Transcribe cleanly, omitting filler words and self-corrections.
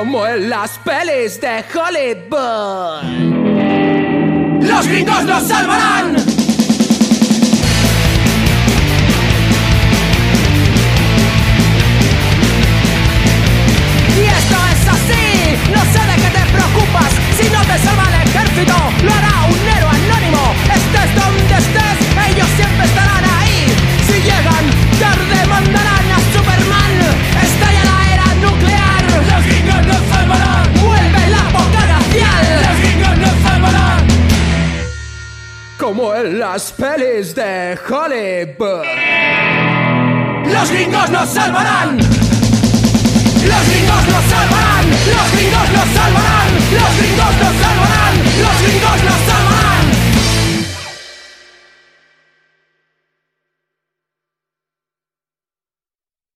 como en las pelis de Hollywood. ¡Los gringos nos salvarán! Y esto es así, no sé de qué te preocupas. Si no te salva el ejército, lo hará un héroe anónimo. Estés donde estés, ellos siempre estarán ahí. Si llegan tarde, mandarán a Superman. Estalla la era nuclear. ¡Los gringos nos salvarán! Vuelve la época glacial. ¡Los gringos nos salvarán! Como en las pelis de Hollywood. ¡Los gringos nos salvarán! ¡Los gringos nos salvarán! ¡Los gringos nos salvarán! ¡Los gringos nos salvarán!